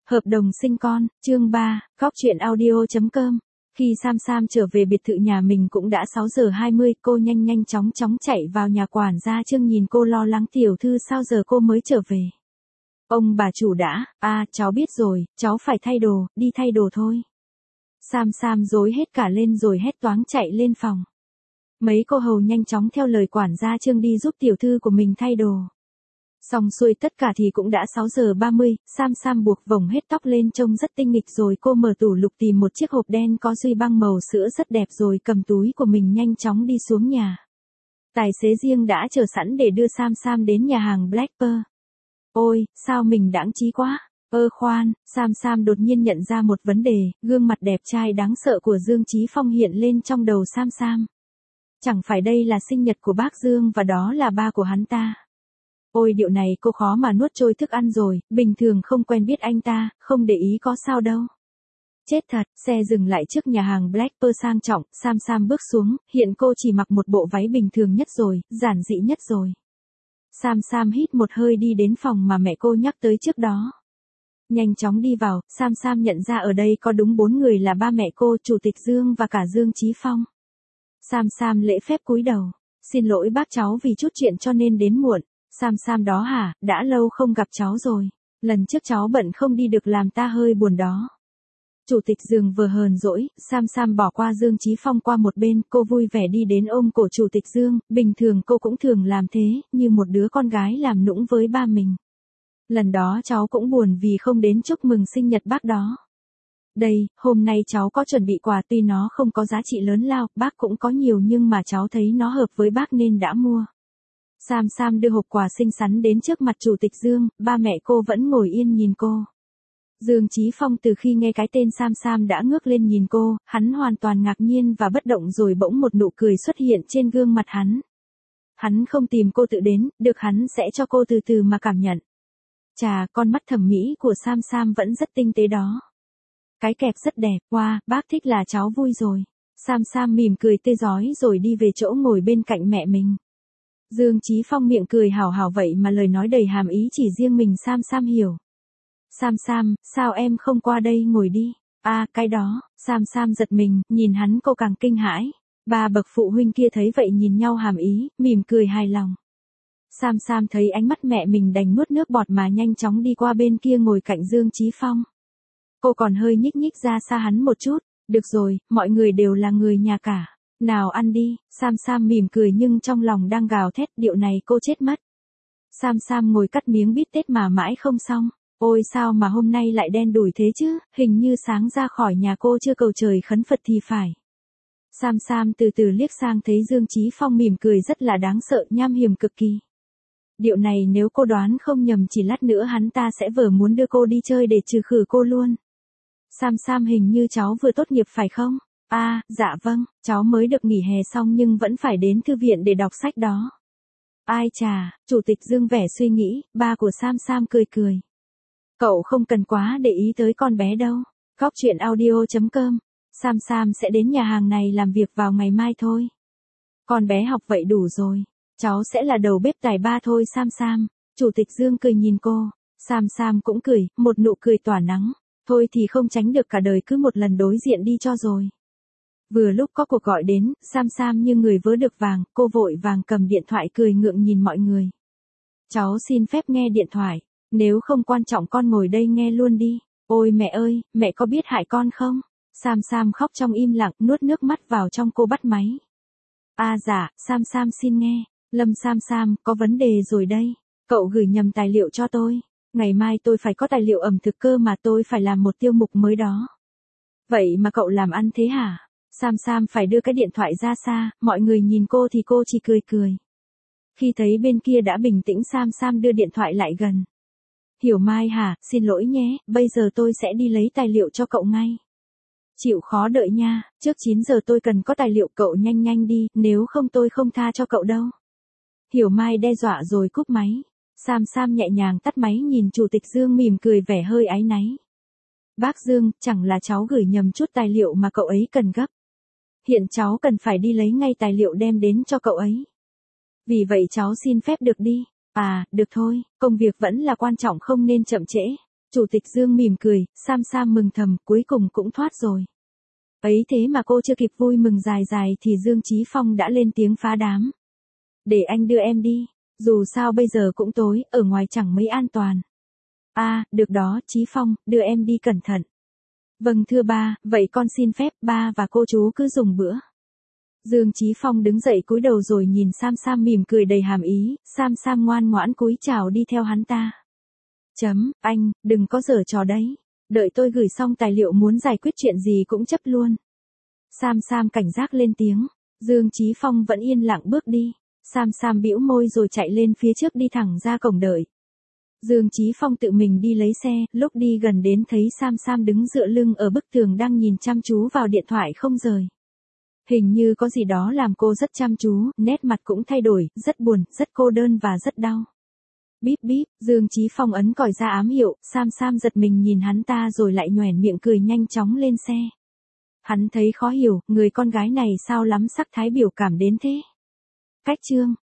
Hợp đồng sinh con, chương 3, góc chuyện audio.com. Khi Sam Sam trở về biệt thự nhà mình cũng đã 6 giờ 20, cô nhanh chóng chạy vào nhà quản gia Trương nhìn cô lo lắng tiểu thư sao giờ cô mới trở về. Ông bà chủ đã, cháu biết rồi, cháu phải thay đồ, đi thay đồ thôi. Sam Sam rối hết cả lên rồi hét toáng chạy lên phòng. Mấy cô hầu nhanh chóng theo lời quản gia Trương đi giúp tiểu thư của mình thay đồ. Xong xuôi tất cả thì cũng đã 6 giờ 30, Sam Sam buộc vòng hết tóc lên trông rất tinh nghịch rồi cô mở tủ lục tìm một chiếc hộp đen có duy băng màu sữa rất đẹp rồi cầm túi của mình nhanh chóng đi xuống nhà. Tài xế riêng đã chờ sẵn để đưa Sam Sam đến nhà hàng Black Pearl. Ôi, sao mình đãng trí quá. Khoan, Sam Sam đột nhiên nhận ra một vấn đề, gương mặt đẹp trai đáng sợ của Dương Chí Phong hiện lên trong đầu Sam Sam. Chẳng phải đây là sinh nhật của bác Dương và đó là ba của hắn ta. Ôi điệu này cô khó mà nuốt trôi thức ăn rồi, bình thường không quen biết anh ta, không để ý có sao đâu. Chết thật, xe dừng lại trước nhà hàng Black Pearl sang trọng, Sam Sam bước xuống, hiện cô chỉ mặc một bộ váy bình thường nhất rồi, giản dị nhất rồi. Sam Sam hít một hơi đi đến phòng mà mẹ cô nhắc tới trước đó. Nhanh chóng đi vào, Sam Sam nhận ra ở đây có đúng 4 người là ba mẹ cô, Chủ tịch Dương và cả Dương Chí Phong. Sam Sam lễ phép cúi đầu. Xin lỗi bác cháu vì chút chuyện cho nên đến muộn. Sam Sam đó hả, đã lâu không gặp cháu rồi. Lần trước cháu bận không đi được làm ta hơi buồn đó. Chủ tịch Dương vừa hờn dỗi, Sam Sam bỏ qua Dương Chí Phong qua một bên, cô vui vẻ đi đến ôm cổ Chủ tịch Dương, bình thường cô cũng thường làm thế, như một đứa con gái làm nũng với ba mình. Lần đó cháu cũng buồn vì không đến chúc mừng sinh nhật bác đó. Đây, hôm nay cháu có chuẩn bị quà tuy nó không có giá trị lớn lao, bác cũng có nhiều nhưng mà cháu thấy nó hợp với bác nên đã mua. Sam Sam đưa hộp quà xinh xắn đến trước mặt Chủ tịch Dương, ba mẹ cô vẫn ngồi yên nhìn cô. Dương Chí Phong từ khi nghe cái tên Sam Sam đã ngước lên nhìn cô, hắn hoàn toàn ngạc nhiên và bất động rồi bỗng một nụ cười xuất hiện trên gương mặt hắn. Hắn không tìm cô tự đến, được hắn sẽ cho cô từ từ mà cảm nhận. Chà, con mắt thẩm mỹ của Sam Sam vẫn rất tinh tế đó. Cái kẹp rất đẹp, wow, bác thích là cháu vui rồi. Sam Sam mỉm cười tươi rói rồi đi về chỗ ngồi bên cạnh mẹ mình. Dương Chí Phong miệng cười hảo hảo vậy mà lời nói đầy hàm ý chỉ riêng mình Sam Sam hiểu. Sam Sam, sao em không qua đây ngồi đi? Cái đó, Sam Sam giật mình, nhìn hắn cô càng kinh hãi. Ba bậc phụ huynh kia thấy vậy nhìn nhau hàm ý, mỉm cười hài lòng. Sam Sam thấy ánh mắt mẹ mình đành nuốt nước bọt mà nhanh chóng đi qua bên kia ngồi cạnh Dương Chí Phong. Cô còn hơi nhích ra xa hắn một chút, được rồi, mọi người đều là người nhà cả. Nào ăn đi, Sam Sam mỉm cười nhưng trong lòng đang gào thét điệu này cô chết mất. Sam Sam ngồi cắt miếng bít tết mà mãi không xong. Ôi sao mà hôm nay lại đen đủi thế chứ, hình như sáng ra khỏi nhà cô chưa cầu trời khấn Phật thì phải. Sam Sam từ từ liếc sang thấy Dương Chí Phong mỉm cười rất là đáng sợ nham hiểm cực kỳ. Điệu này nếu cô đoán không nhầm chỉ lát nữa hắn ta sẽ vờ muốn đưa cô đi chơi để trừ khử cô luôn. Sam Sam hình như cháu vừa tốt nghiệp phải không? Dạ vâng, cháu mới được nghỉ hè xong nhưng vẫn phải đến thư viện để đọc sách đó. Ai chà, Chủ tịch Dương vẻ suy nghĩ, ba của Sam Sam cười. Cậu không cần quá để ý tới con bé đâu. Góc chuyện audio.com. Sam Sam sẽ đến nhà hàng này làm việc vào ngày mai thôi. Con bé học vậy đủ rồi. Cháu sẽ là đầu bếp tài ba thôi Sam Sam. Chủ tịch Dương cười nhìn cô. Sam Sam cũng cười, một nụ cười tỏa nắng. Thôi thì không tránh được cả đời cứ một lần đối diện đi cho rồi. Vừa lúc có cuộc gọi đến, Sam Sam như người vớ được vàng, cô vội vàng cầm điện thoại cười ngượng nhìn mọi người. Cháu xin phép nghe điện thoại, nếu không quan trọng con ngồi đây nghe luôn đi. Ôi mẹ ơi, mẹ có biết hại con không? Sam Sam khóc trong im lặng, nuốt nước mắt vào trong cô bắt máy. Dạ, Sam Sam xin nghe. Lâm Sam, có vấn đề rồi đây. Cậu gửi nhầm tài liệu cho tôi. Ngày mai tôi phải có tài liệu ẩm thực cơ mà tôi phải làm một tiêu mục mới đó. Vậy mà cậu làm ăn thế hả? Sam phải đưa cái điện thoại ra xa, mọi người nhìn cô thì cô chỉ cười. Khi thấy bên kia đã bình tĩnh Sam đưa điện thoại lại gần. Hiểu Mai hả, xin lỗi nhé, bây giờ tôi sẽ đi lấy tài liệu cho cậu ngay. Chịu khó đợi nha, trước 9 giờ tôi cần có tài liệu cậu nhanh đi, nếu không tôi không tha cho cậu đâu. Hiểu Mai đe dọa rồi cúp máy. Sam nhẹ nhàng tắt máy nhìn Chủ tịch Dương mỉm cười vẻ hơi áy náy. Bác Dương, chẳng là cháu gửi nhầm chút tài liệu mà cậu ấy cần gấp. Hiện cháu cần phải đi lấy ngay tài liệu đem đến cho cậu ấy. Vì vậy cháu xin phép được đi. Được thôi, công việc vẫn là quan trọng không nên chậm trễ. Chủ tịch Dương mỉm cười, Sam Sam mừng thầm, cuối cùng cũng thoát rồi. Ấy thế mà cô chưa kịp vui mừng dài dài thì Dương Chí Phong đã lên tiếng phá đám. Để anh đưa em đi, dù sao bây giờ cũng tối, ở ngoài chẳng mấy an toàn. À, được đó, Chí Phong, đưa em đi cẩn thận. Vâng thưa ba, vậy con xin phép ba và cô chú cứ dùng bữa. Dương Chí Phong đứng dậy cúi đầu rồi nhìn Sam Sam mỉm cười đầy hàm ý, Sam Sam ngoan ngoãn cúi chào đi theo hắn ta. Anh, đừng có giở trò đấy. Đợi tôi gửi xong tài liệu muốn giải quyết chuyện gì cũng chấp luôn. Sam Sam cảnh giác lên tiếng. Dương Chí Phong vẫn yên lặng bước đi. Sam Sam bĩu môi rồi chạy lên phía trước đi thẳng ra cổng đợi. Dương Chí Phong tự mình đi lấy xe, lúc đi gần đến thấy Sam Sam đứng dựa lưng ở bức tường đang nhìn chăm chú vào điện thoại không rời. Hình như có gì đó làm cô rất chăm chú, nét mặt cũng thay đổi, rất buồn, rất cô đơn và rất đau. Bíp bíp, Dương Chí Phong ấn còi ra ám hiệu, Sam Sam giật mình nhìn hắn ta rồi lại nhoẻn miệng cười nhanh chóng lên xe. Hắn thấy khó hiểu, người con gái này sao lắm sắc thái biểu cảm đến thế. Cách chương